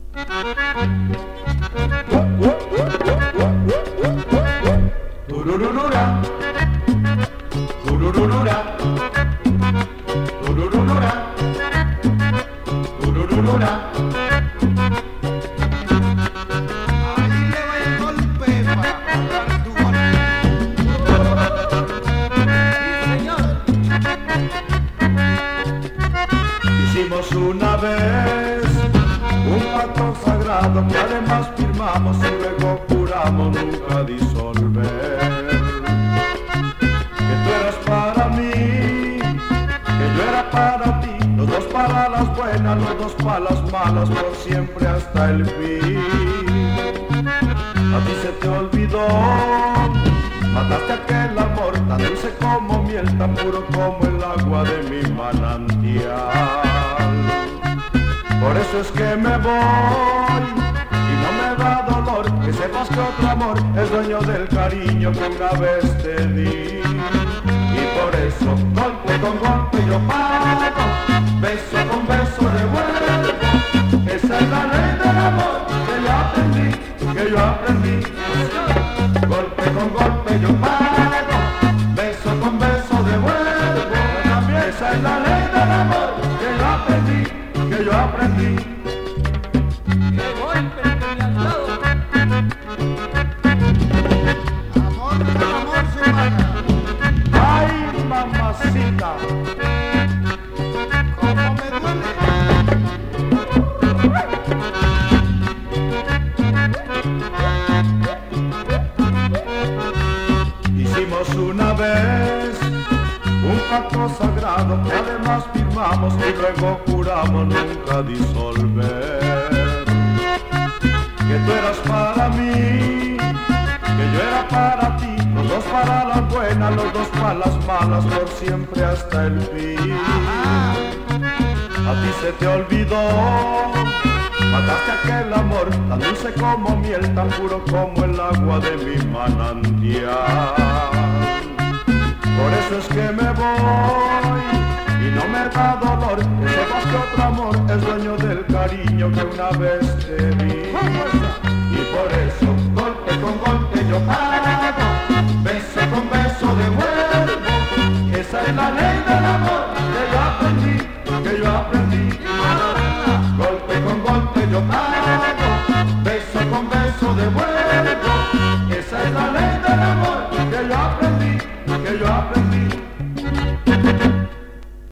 Turururura, turururura, turururura, turururura. Ahí le va el golpe para pagar tu golpe. Sí, señor. Hicimos una vez un pacto sagrado que además firmamos y luego juramos nunca disolver. Que tú eras para mí, que yo era para ti, los dos para las buenas, los dos para las malas, por siempre hasta el fin. A ti se te olvidó, mataste aquel amor tan dulce como miel, tan puro como el agua de mi manantial. Por eso es que me voy y no me da dolor que sepas que otro amor es dueño del cariño que una vez te di. Y por eso golpe con golpe yo pago, beso con beso devuelvo. Esa es la ley del amor que yo aprendí, que yo aprendí. Golpe con golpe yo pago, beso con beso devuelvo. Esa es la ley del amor que yo aprendí, que yo aprendí. ¡Qué golpe el que me has dado! Amor con amor se paga. Ay, mamacita. Como me duele. Hicimos una vez un pacto sagrado que además firmamos y luego juramos nunca disolver. Que tú eras para mí, que yo era para ti, los dos para las buenas, los dos para las malas, por siempre hasta el fin. A ti se te olvidó, mataste aquel amor tan dulce como miel, tan puro como el agua de mi manantial. Por eso es que me voy y no me da dolor que sepas que otro amor es dueño del cariño que una vez te di.